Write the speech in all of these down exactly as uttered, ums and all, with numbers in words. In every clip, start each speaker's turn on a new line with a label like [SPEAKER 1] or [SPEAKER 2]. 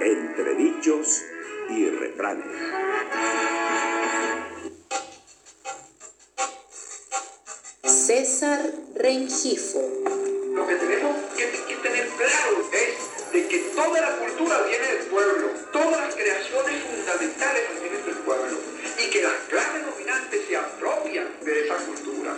[SPEAKER 1] entre dichos y refranes.
[SPEAKER 2] César Rengifo.
[SPEAKER 3] Lo que tenemos que, que tener claro es de que toda la cultura viene del pueblo, todas las creaciones fundamentales vienen del pueblo, y que las clases dominantes se apropian de esa cultura.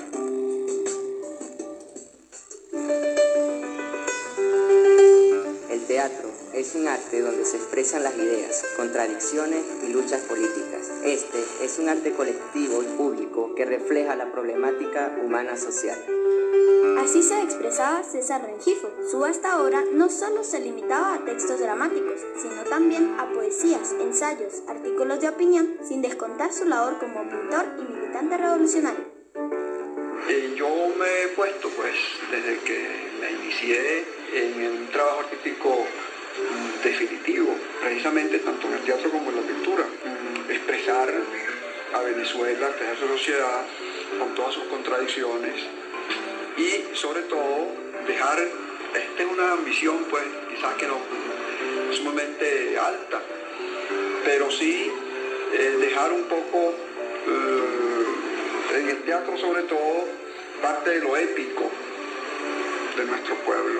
[SPEAKER 4] El teatro es un arte donde se expresan las ideas, contradicciones y luchas políticas. Este es un arte colectivo y público que refleja la problemática humana social.
[SPEAKER 5] Así se expresaba César Rengifo. Su hasta ahora no solo se limitaba a textos dramáticos, sino también a poesías, ensayos, artículos de opinión, sin descontar su labor como pintor y militante revolucionario.
[SPEAKER 3] Eh, yo me he puesto, pues, desde que me inicié en un trabajo artístico mm, definitivo, precisamente tanto en el teatro como en la pintura, mm, expresar a Venezuela, expresar su sociedad con todas sus contradicciones y sobre todo dejar, esta es una ambición pues quizás que no sumamente alta, pero sí eh, dejar un poco eh, en el teatro sobre todo parte de lo épico de nuestro pueblo.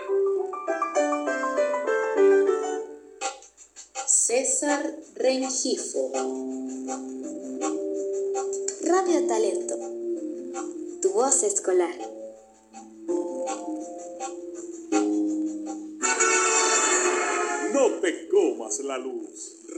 [SPEAKER 2] César Rengifo.
[SPEAKER 5] Radio Talento. Tu voz escolar.
[SPEAKER 1] No te comas la luz.